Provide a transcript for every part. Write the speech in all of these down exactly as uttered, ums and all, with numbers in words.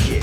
shit.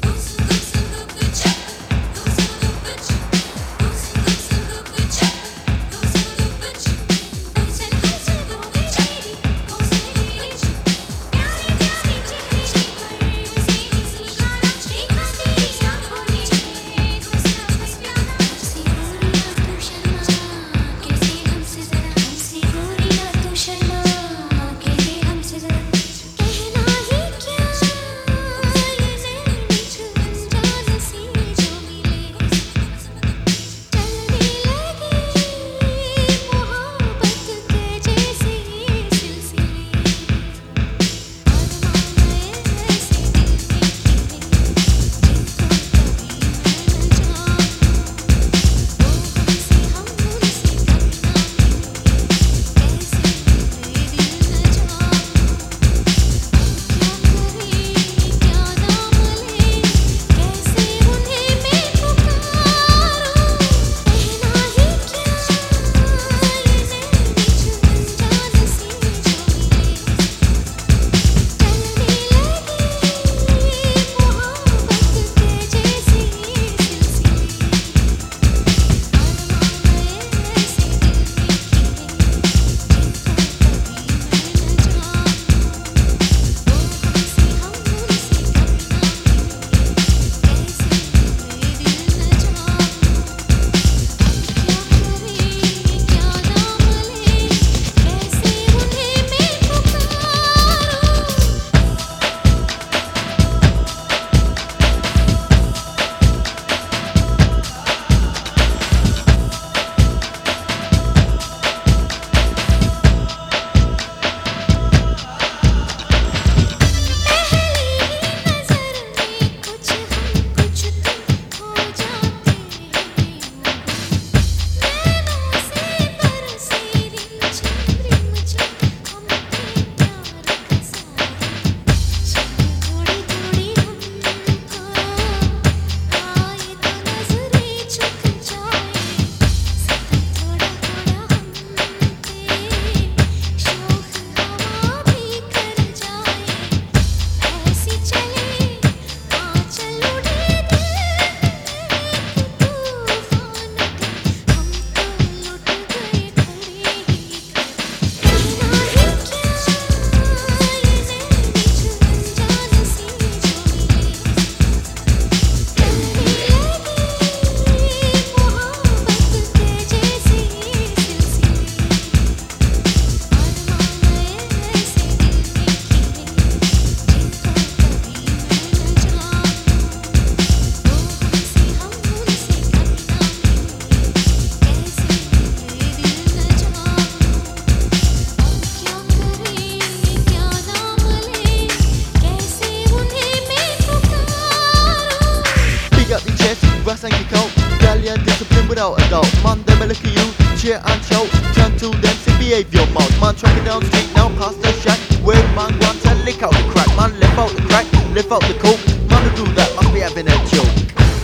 Rasain your coat, Gallia discipline without a doubt. Man, they may look at you, cheer and shout. Turn to them, see behaviour mode. Man, trucking down street now past the shack. Where man wants to lick out the crack. Man, lift out the crack, lift out the coke. Man who do that must be having a joke.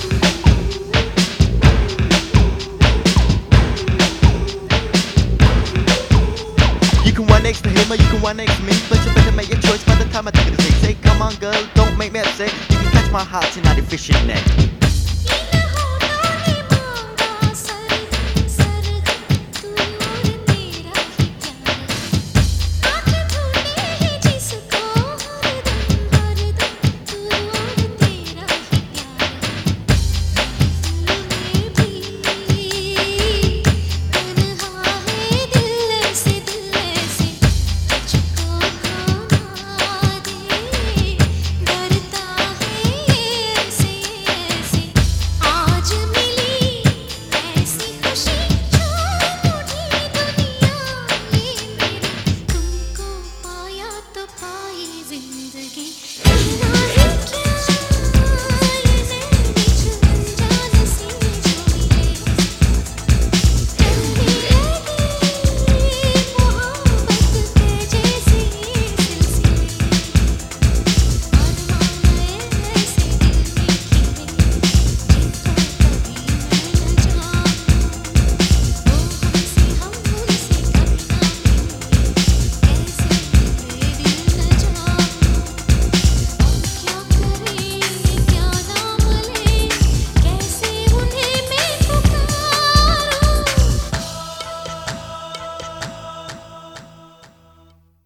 You can one next to him or you can one next to me, but you better make your choice by the time I take it to say. Say, come on girl, don't make me upset. You can catch my heart in that fishing net.